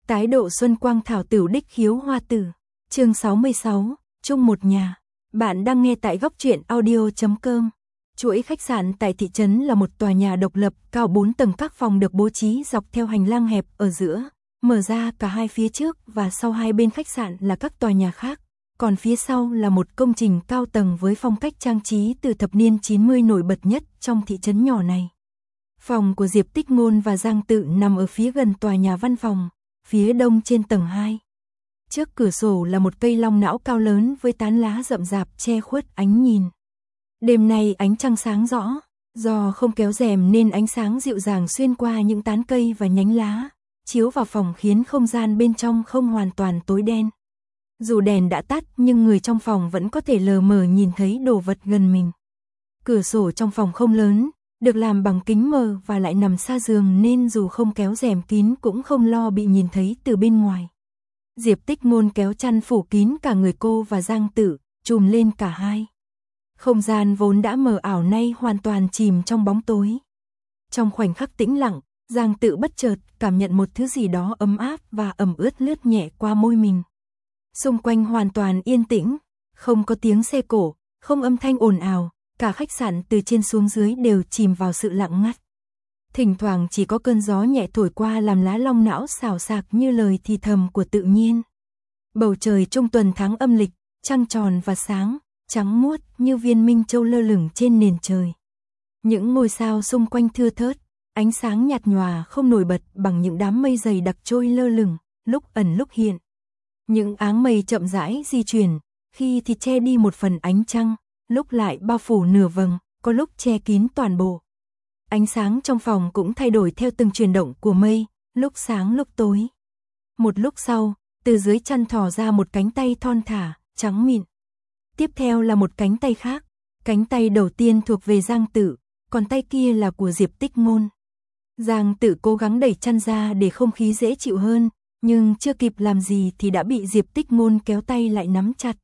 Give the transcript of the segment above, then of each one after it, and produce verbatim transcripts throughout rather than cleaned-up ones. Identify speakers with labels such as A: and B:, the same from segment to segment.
A: Tái độ xuân quang thảo tửu đích khiếu hoa tử. Chương sáu mươi sáu, chung một nhà. Bạn đang nghe tại góc truyện audio chấm com. Chuỗi khách sạn tại thị trấn là một tòa nhà độc lập, cao bốn tầng, các phòng được bố trí dọc theo hành lang hẹp ở giữa, mở ra cả hai phía trước và sau hai bên khách sạn là các tòa nhà khác, còn phía sau là một công trình cao tầng với phong cách trang trí từ thập niên chín mươi nổi bật nhất trong thị trấn nhỏ này. Phòng của Diệp Tích Ngôn và Giang Tự nằm ở phía gần tòa nhà văn phòng, phía đông trên tầng hai. Trước cửa sổ là một cây long não cao lớn với tán lá rậm rạp che khuất ánh nhìn. Đêm nay ánh trăng sáng rõ, do không kéo rèm nên ánh sáng dịu dàng xuyên qua những tán cây và nhánh lá, chiếu vào phòng khiến không gian bên trong không hoàn toàn tối đen. Dù đèn đã tắt nhưng người trong phòng vẫn có thể lờ mờ nhìn thấy đồ vật gần mình. Cửa sổ trong phòng không lớn, được làm bằng kính mờ và lại nằm xa giường nên dù không kéo rèm kín cũng không lo bị nhìn thấy từ bên ngoài. Diệp Tích Ngôn kéo chăn phủ kín cả người cô và Giang Tự, trùm lên cả hai. Không gian vốn đã mờ ảo nay hoàn toàn chìm trong bóng tối. Trong khoảnh khắc tĩnh lặng, Giang Tự bất chợt cảm nhận một thứ gì đó ấm áp và ẩm ướt lướt nhẹ qua môi mình. Xung quanh hoàn toàn yên tĩnh, không có tiếng xe cộ, không âm thanh ồn ào, cả khách sạn từ trên xuống dưới đều chìm vào sự lặng ngắt. Thỉnh thoảng chỉ có cơn gió nhẹ thổi qua làm lá long não xào xạc như lời thì thầm của tự nhiên. Bầu trời trung tuần tháng âm lịch, trăng tròn và sáng, trắng muốt như viên minh châu lơ lửng trên nền trời. Những ngôi sao xung quanh thưa thớt, ánh sáng nhạt nhòa không nổi bật bằng những đám mây dày đặc trôi lơ lửng, lúc ẩn lúc hiện. Những áng mây chậm rãi di chuyển, khi thì che đi một phần ánh trăng, lúc lại bao phủ nửa vầng, có lúc che kín toàn bộ. Ánh sáng trong phòng cũng thay đổi theo từng chuyển động của mây, lúc sáng lúc tối. Một lúc sau, từ dưới chăn thò ra một cánh tay thon thả, trắng mịn. Tiếp theo là một cánh tay khác, cánh tay đầu tiên thuộc về Giang Tự, còn tay kia là của Diệp Tích Ngôn. Giang Tự cố gắng đẩy chăn ra để không khí dễ chịu hơn, nhưng chưa kịp làm gì thì đã bị Diệp Tích Ngôn kéo tay lại nắm chặt.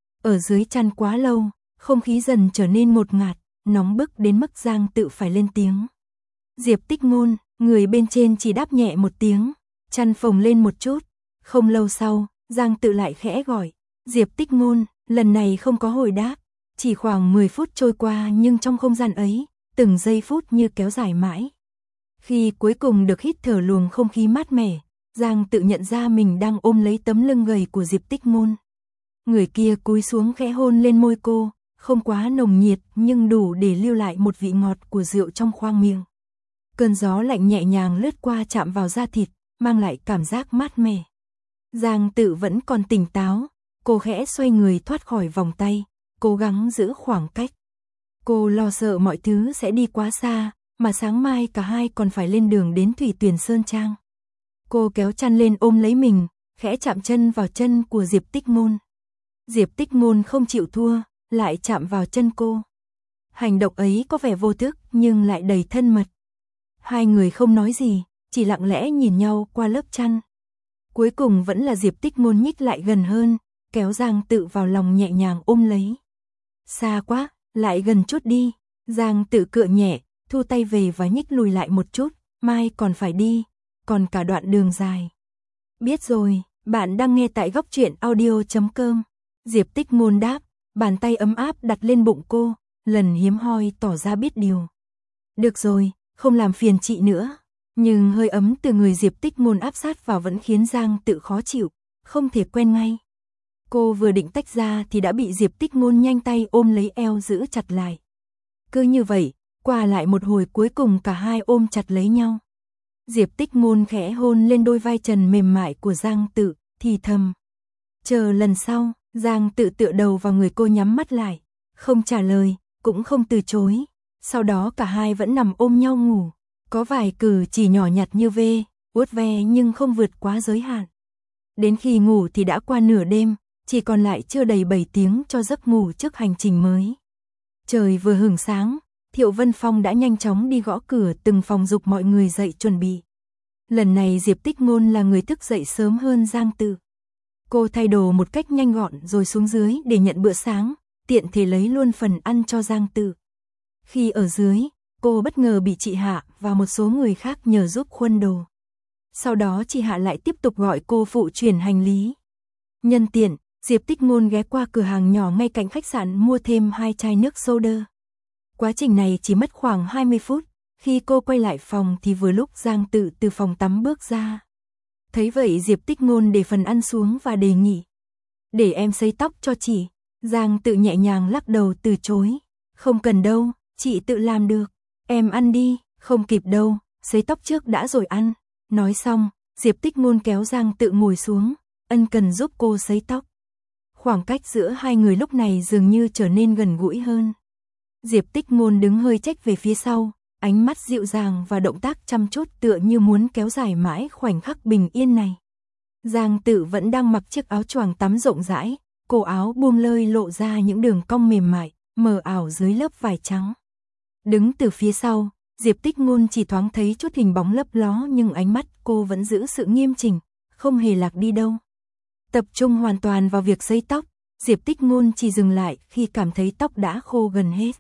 A: Ở dưới chăn quá lâu, không khí dần trở nên ngột ngạt, nóng bức đến mức Giang Tự phải lên tiếng. Diệp Tích Ngôn, người bên trên chỉ đáp nhẹ một tiếng, chăn phồng lên một chút. Không lâu sau, Giang Tự lại khẽ gọi, Diệp Tích Ngôn, lần này không có hồi đáp. Chỉ khoảng mười phút trôi qua nhưng trong không gian ấy, từng giây phút như kéo dài mãi. Khi cuối cùng được hít thở luồng không khí mát mẻ, Giang Tự nhận ra mình đang ôm lấy tấm lưng gầy của Diệp Tích Ngôn. Người kia cúi xuống khẽ hôn lên môi cô, không quá nồng nhiệt nhưng đủ để lưu lại một vị ngọt của rượu trong khoang miệng. Cơn gió lạnh nhẹ nhàng lướt qua chạm vào da thịt, mang lại cảm giác mát mẻ. Giang Tự vẫn còn tỉnh táo, cô khẽ xoay người thoát khỏi vòng tay, cố gắng giữ khoảng cách. Cô lo sợ mọi thứ sẽ đi quá xa, mà sáng mai cả hai còn phải lên đường đến Thủy Tuyền Sơn Trang. Cô kéo chăn lên ôm lấy mình, khẽ chạm chân vào chân của Diệp Tích Ngôn. Diệp Tích Ngôn không chịu thua, lại chạm vào chân cô. Hành động ấy có vẻ vô thức nhưng lại đầy thân mật. Hai người không nói gì, chỉ lặng lẽ nhìn nhau qua lớp chăn. Cuối cùng vẫn là Diệp Tích Ngôn nhích lại gần hơn, kéo Giang Tự vào lòng nhẹ nhàng ôm lấy. Xa quá, lại gần chút đi. Giang Tự cựa nhẹ, thu tay về và nhích lùi lại một chút, mai còn phải đi, còn cả đoạn đường dài. Biết rồi, bạn đang nghe tại góc truyện audio chấm com. Diệp Tích Ngôn đáp, bàn tay ấm áp đặt lên bụng cô, lần hiếm hoi tỏ ra biết điều. Được rồi, không làm phiền chị nữa. Nhưng hơi ấm từ người Diệp Tích Ngôn áp sát vào vẫn khiến Giang Tự khó chịu, không thể quen ngay. Cô vừa định tách ra thì đã bị Diệp Tích Ngôn nhanh tay ôm lấy eo giữ chặt lại. Cứ như vậy, qua lại một hồi cuối cùng cả hai ôm chặt lấy nhau. Diệp Tích Ngôn khẽ hôn lên đôi vai trần mềm mại của Giang Tự, thì thầm. Chờ lần sau, Giang Tự tựa đầu vào người cô nhắm mắt lại, không trả lời, cũng không từ chối. Sau đó cả hai vẫn nằm ôm nhau ngủ. Có vài cử chỉ nhỏ nhặt như ve, vuốt ve nhưng không vượt quá giới hạn. Đến khi ngủ thì đã qua nửa đêm, chỉ còn lại chưa đầy bảy tiếng cho giấc ngủ trước hành trình mới. Trời vừa hửng sáng, Thiệu Vân Phong đã nhanh chóng đi gõ cửa từng phòng dục mọi người dậy chuẩn bị. Lần này Diệp Tích Ngôn là người thức dậy sớm hơn Giang Tự. Cô thay đồ một cách nhanh gọn rồi xuống dưới để nhận bữa sáng, tiện thể lấy luôn phần ăn cho Giang Tự. Khi ở dưới, cô bất ngờ bị chị Hạ và một số người khác nhờ giúp khuân đồ. Sau đó chị Hạ lại tiếp tục gọi cô phụ chuyển hành lý. Nhân tiện, Diệp Tích Ngôn ghé qua cửa hàng nhỏ ngay cạnh khách sạn mua thêm hai chai nước soda. Quá trình này chỉ mất khoảng hai mươi phút, khi cô quay lại phòng thì vừa lúc Giang Tự từ phòng tắm bước ra. Thấy vậy Diệp Tích Ngôn để phần ăn xuống và đề nghị. Để em sấy tóc cho chị. Giang Tự nhẹ nhàng lắc đầu từ chối. Không cần đâu, chị tự làm được. Em ăn đi, không kịp đâu, sấy tóc trước đã rồi ăn. Nói xong, Diệp Tích Ngôn kéo Giang Tự ngồi xuống, ân cần giúp cô sấy tóc. Khoảng cách giữa hai người lúc này dường như trở nên gần gũi hơn. Diệp Tích Ngôn đứng hơi chếch về phía sau, ánh mắt dịu dàng và động tác chăm chút tựa như muốn kéo dài mãi khoảnh khắc bình yên này. Giang Tự vẫn đang mặc chiếc áo choàng tắm rộng rãi, cổ áo buông lơi lộ ra những đường cong mềm mại, mờ ảo dưới lớp vải trắng. Đứng từ phía sau, Diệp Tích Ngôn chỉ thoáng thấy chút hình bóng lấp ló nhưng ánh mắt cô vẫn giữ sự nghiêm chỉnh, không hề lạc đi đâu. Tập trung hoàn toàn vào việc sấy tóc, Diệp Tích Ngôn chỉ dừng lại khi cảm thấy tóc đã khô gần hết.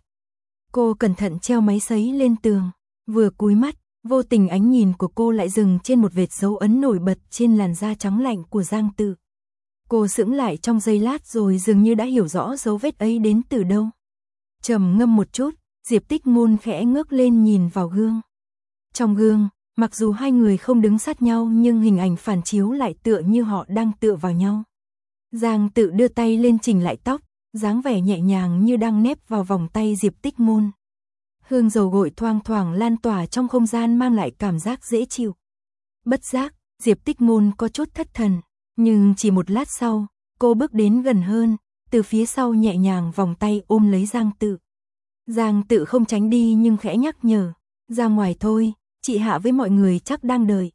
A: Cô cẩn thận treo máy sấy lên tường, vừa cúi mắt, vô tình ánh nhìn của cô lại dừng trên một vệt dấu ấn nổi bật trên làn da trắng lạnh của Giang Tự. Cô sững lại trong giây lát rồi dường như đã hiểu rõ dấu vết ấy đến từ đâu. Trầm ngâm một chút, Diệp Tích Ngôn khẽ ngước lên nhìn vào gương. Trong gương, mặc dù hai người không đứng sát nhau nhưng hình ảnh phản chiếu lại tựa như họ đang tựa vào nhau. Giang Tự đưa tay lên chỉnh lại tóc, dáng vẻ nhẹ nhàng như đang nép vào vòng tay Diệp Tích Ngôn. Hương dầu gội thoang thoảng lan tỏa trong không gian mang lại cảm giác dễ chịu. Bất giác, Diệp Tích Ngôn có chút thất thần, nhưng chỉ một lát sau, cô bước đến gần hơn, từ phía sau nhẹ nhàng vòng tay ôm lấy Giang Tự. Giang Tự không tránh đi nhưng khẽ nhắc nhở, ra ngoài thôi, chị Hạ với mọi người chắc đang đợi.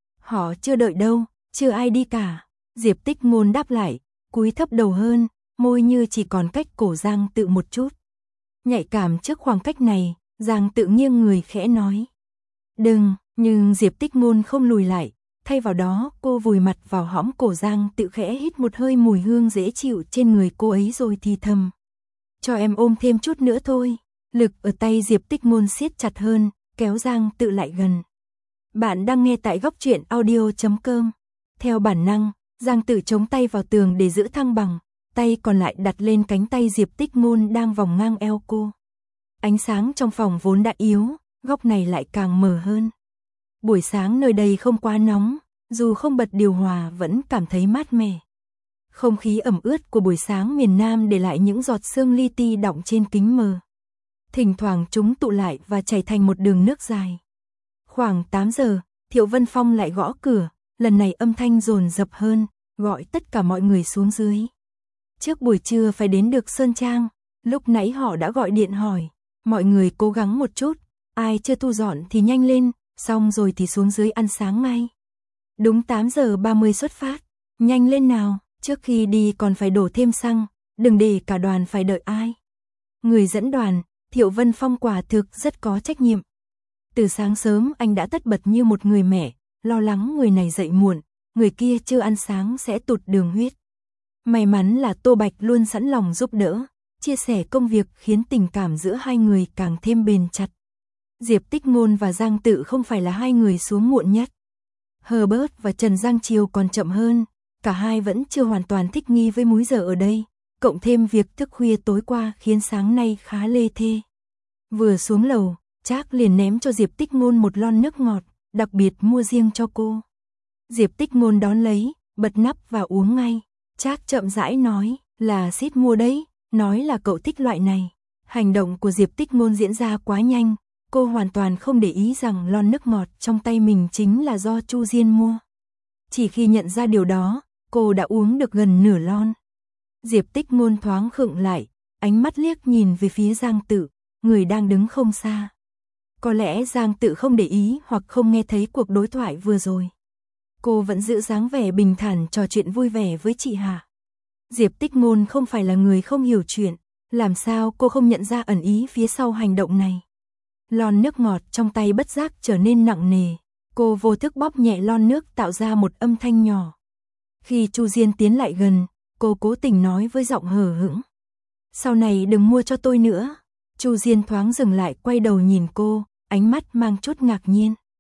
A: Họ chưa đợi đâu, chưa ai đi cả. Diệp Tích Ngôn đáp lại, cúi thấp đầu hơn, môi như chỉ còn cách cổ Giang Tự một chút. Nhạy cảm trước khoảng cách này, Giang Tự nghiêng người khẽ nói. Đừng, nhưng Diệp Tích Ngôn không lùi lại, thay vào đó cô vùi mặt vào hõm cổ Giang Tự khẽ hít một hơi mùi hương dễ chịu trên người cô ấy rồi thì thầm. Cho em ôm thêm chút nữa thôi. Lực ở tay Diệp Tích Ngôn siết chặt hơn, kéo Giang Tự lại gần. Bạn đang nghe tại góc truyện audio chấm com. Theo bản năng, Giang Tự chống tay vào tường để giữ thăng bằng, tay còn lại đặt lên cánh tay Diệp Tích Ngôn đang vòng ngang eo cô. Ánh sáng trong phòng vốn đã yếu, góc này lại càng mờ hơn. Buổi sáng nơi đây không quá nóng, dù không bật điều hòa vẫn cảm thấy mát mẻ. Không khí ẩm ướt của buổi sáng miền Nam để lại những giọt sương li ti đọng trên kính mờ. Thỉnh thoảng chúng tụ lại và chảy thành một đường nước dài. Khoảng tám giờ, Thiệu Vân Phong lại gõ cửa, lần này âm thanh dồn dập hơn, gọi tất cả mọi người xuống dưới. Trước buổi trưa phải đến được Sơn Trang, lúc nãy họ đã gọi điện hỏi, mọi người cố gắng một chút, ai chưa thu dọn thì nhanh lên, xong rồi thì xuống dưới ăn sáng ngay. Đúng tám giờ ba mươi xuất phát, nhanh lên nào, trước khi đi còn phải đổ thêm xăng, đừng để cả đoàn phải đợi ai. Người dẫn đoàn, Thiệu Vân Phong quả thực rất có trách nhiệm. Từ sáng sớm anh đã tất bật như một người mẹ, lo lắng người này dậy muộn, người kia chưa ăn sáng sẽ tụt đường huyết. May mắn là Tô Bạch luôn sẵn lòng giúp đỡ, chia sẻ công việc khiến tình cảm giữa hai người càng thêm bền chặt. Diệp Tích Ngôn và Giang Tự không phải là hai người xuống muộn nhất. Herbert và Trần Giang Triều còn chậm hơn, cả hai vẫn chưa hoàn toàn thích nghi với múi giờ ở đây, cộng thêm việc thức khuya tối qua khiến sáng nay khá lê thê. Vừa xuống lầu, Trác liền ném cho Diệp Tích Ngôn một lon nước ngọt, đặc biệt mua riêng cho cô. Diệp Tích Ngôn đón lấy, bật nắp và uống ngay. Trác chậm rãi nói, là Sít mua đấy, nói là cậu thích loại này. Hành động của Diệp Tích Ngôn diễn ra quá nhanh, cô hoàn toàn không để ý rằng lon nước ngọt trong tay mình chính là do Chu Diên mua. Chỉ khi nhận ra điều đó, cô đã uống được gần nửa lon. Diệp Tích Ngôn thoáng khựng lại, ánh mắt liếc nhìn về phía Giang Tự, người đang đứng không xa. Có lẽ Giang Tự không để ý hoặc không nghe thấy cuộc đối thoại vừa rồi. Cô vẫn giữ dáng vẻ bình thản trò chuyện vui vẻ với chị Hạ. Diệp Tích Ngôn không phải là người không hiểu chuyện, làm sao cô không nhận ra ẩn ý phía sau hành động này. Lon nước ngọt trong tay bất giác trở nên nặng nề, cô vô thức bóp nhẹ lon nước tạo ra một âm thanh nhỏ. Khi Chu Diên tiến lại gần, cô cố tình nói với giọng hờ hững. Sau này đừng mua cho tôi nữa. Chu Diên thoáng dừng lại quay đầu nhìn cô, ánh mắt mang chút ngạc nhiên.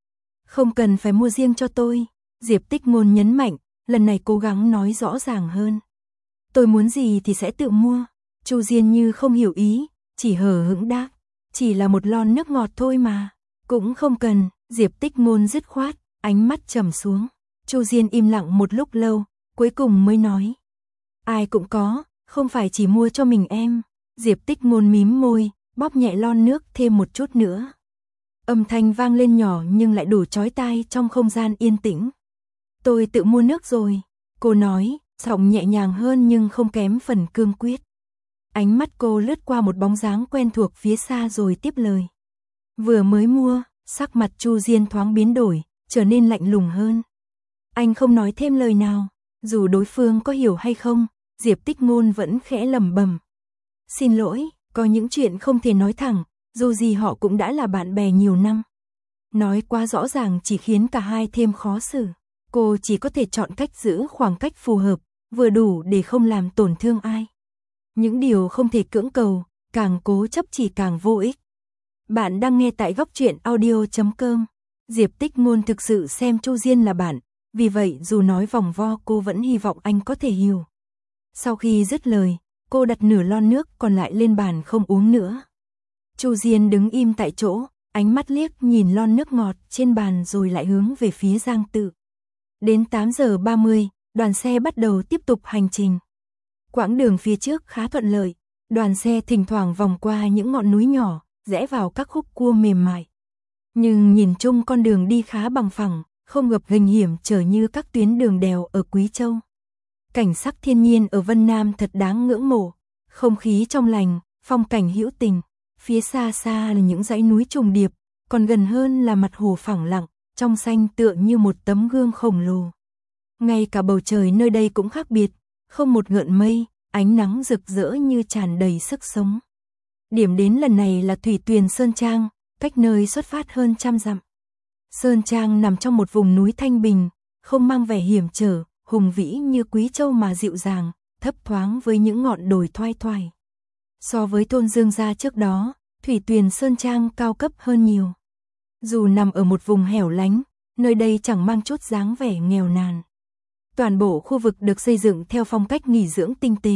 A: Không cần phải mua riêng cho tôi, Diệp Tích Ngôn nhấn mạnh, lần này cố gắng nói rõ ràng hơn. Tôi muốn gì thì sẽ tự mua. Chu Diên như không hiểu ý, chỉ hờ hững đáp, chỉ là một lon nước ngọt thôi mà. Cũng không cần, Diệp Tích Ngôn dứt khoát, ánh mắt trầm xuống. Chu Diên im lặng một lúc lâu, cuối cùng mới nói. Ai cũng có, không phải chỉ mua cho mình em. Diệp Tích Ngôn mím môi, bóp nhẹ lon nước thêm một chút nữa. Âm thanh vang lên nhỏ nhưng lại đủ chói tai trong không gian yên tĩnh. Tôi tự mua nước rồi, cô nói, giọng nhẹ nhàng hơn nhưng không kém phần cương quyết. Ánh mắt cô lướt qua một bóng dáng quen thuộc phía xa rồi tiếp lời. Vừa mới mua, sắc mặt Chu Diên thoáng biến đổi, trở nên lạnh lùng hơn. Anh không nói thêm lời nào, dù đối phương có hiểu hay không, Diệp Tích Ngôn vẫn khẽ lẩm bẩm. Xin lỗi, có những chuyện không thể nói thẳng, dù gì họ cũng đã là bạn bè nhiều năm. Nói quá rõ ràng chỉ khiến cả hai thêm khó xử. Cô chỉ có thể chọn cách giữ khoảng cách phù hợp, vừa đủ để không làm tổn thương ai. Những điều không thể cưỡng cầu, càng cố chấp chỉ càng vô ích. Bạn đang nghe tại góc truyện audio chấm com. Diệp Tích Ngôn thực sự xem Chu Diên là bạn, vì vậy dù nói vòng vo cô vẫn hy vọng anh có thể hiểu. Sau khi dứt lời, cô đặt nửa lon nước còn lại lên bàn không uống nữa. Chu Diên đứng im tại chỗ, ánh mắt liếc nhìn lon nước ngọt trên bàn rồi lại hướng về phía Giang Tự. Đến tám giờ ba mươi, đoàn xe bắt đầu tiếp tục hành trình. Quãng đường phía trước khá thuận lợi, đoàn xe thỉnh thoảng vòng qua những ngọn núi nhỏ, rẽ vào các khúc cua mềm mại. Nhưng nhìn chung con đường đi khá bằng phẳng, không gập ghềnh hiểm trở như các tuyến đường đèo ở Quý Châu. Cảnh sắc thiên nhiên ở Vân Nam thật đáng ngưỡng mộ, không khí trong lành, phong cảnh hữu tình, phía xa xa là những dãy núi trùng điệp, còn gần hơn là mặt hồ phẳng lặng, trong xanh tựa như một tấm gương khổng lồ. Ngay cả bầu trời nơi đây cũng khác biệt, không một gợn mây, ánh nắng rực rỡ như tràn đầy sức sống. Điểm đến lần này là thủy tuyền Sơn Trang, cách nơi xuất phát hơn trăm dặm. Sơn Trang nằm trong một vùng núi thanh bình, không mang vẻ hiểm trở, hùng vĩ như Quý Châu mà dịu dàng, thấp thoáng với những ngọn đồi thoai thoải. So với thôn Dương Gia trước đó, thủy tuyền Sơn Trang cao cấp hơn nhiều. Dù nằm ở một vùng hẻo lánh, nơi đây chẳng mang chút dáng vẻ nghèo nàn. Toàn bộ khu vực được xây dựng theo phong cách nghỉ dưỡng tinh tế.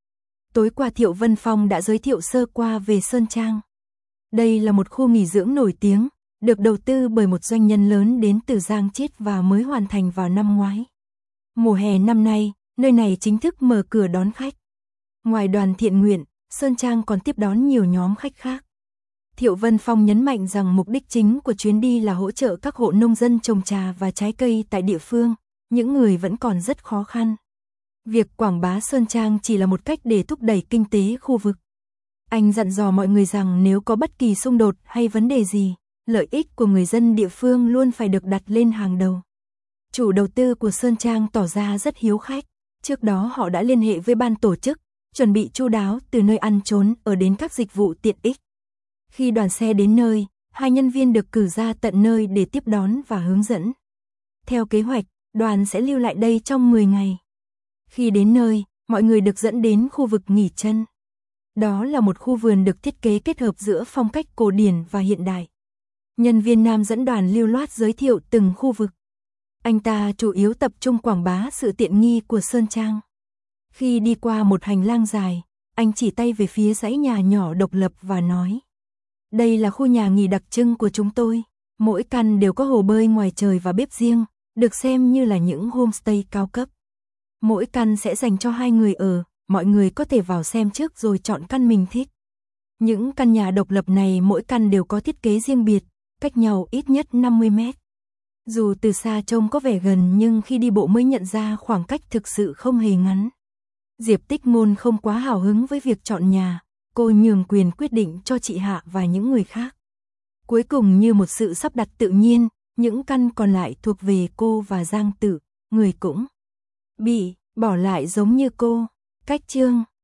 A: Tối qua Thiệu Vân Phong đã giới thiệu sơ qua về Sơn Trang. Đây là một khu nghỉ dưỡng nổi tiếng, được đầu tư bởi một doanh nhân lớn đến từ Giang Chiết và mới hoàn thành vào năm ngoái. Mùa hè năm nay, nơi này chính thức mở cửa đón khách. Ngoài đoàn thiện nguyện, Sơn Trang còn tiếp đón nhiều nhóm khách khác. Thiệu Vân Phong nhấn mạnh rằng mục đích chính của chuyến đi là hỗ trợ các hộ nông dân trồng trà và trái cây tại địa phương, những người vẫn còn rất khó khăn. Việc quảng bá Sơn Trang chỉ là một cách để thúc đẩy kinh tế khu vực. Anh dặn dò mọi người rằng nếu có bất kỳ xung đột hay vấn đề gì, lợi ích của người dân địa phương luôn phải được đặt lên hàng đầu. Chủ đầu tư của Sơn Trang tỏ ra rất hiếu khách, trước đó họ đã liên hệ với ban tổ chức, chuẩn bị chu đáo từ nơi ăn trốn ở đến các dịch vụ tiện ích. Khi đoàn xe đến nơi, hai nhân viên được cử ra tận nơi để tiếp đón và hướng dẫn. Theo kế hoạch, đoàn sẽ lưu lại đây trong mười ngày. Khi đến nơi, mọi người được dẫn đến khu vực nghỉ chân. Đó là một khu vườn được thiết kế kết hợp giữa phong cách cổ điển và hiện đại. Nhân viên nam dẫn đoàn lưu loát giới thiệu từng khu vực. Anh ta chủ yếu tập trung quảng bá sự tiện nghi của Sơn Trang. Khi đi qua một hành lang dài, anh chỉ tay về phía dãy nhà nhỏ độc lập và nói: đây là khu nhà nghỉ đặc trưng của chúng tôi. Mỗi căn đều có hồ bơi ngoài trời và bếp riêng, được xem như là những homestay cao cấp. Mỗi căn sẽ dành cho hai người ở, mọi người có thể vào xem trước rồi chọn căn mình thích. Những căn nhà độc lập này mỗi căn đều có thiết kế riêng biệt, cách nhau ít nhất năm mươi mét. Dù từ xa trông có vẻ gần nhưng khi đi bộ mới nhận ra khoảng cách thực sự không hề ngắn. Diệp Tích Ngôn không quá hào hứng với việc chọn nhà, cô nhường quyền quyết định cho chị Hạ và những người khác. Cuối cùng như một sự sắp đặt tự nhiên, những căn còn lại thuộc về cô và Giang Tự, người cũng bị bỏ lại giống như cô. Cách chương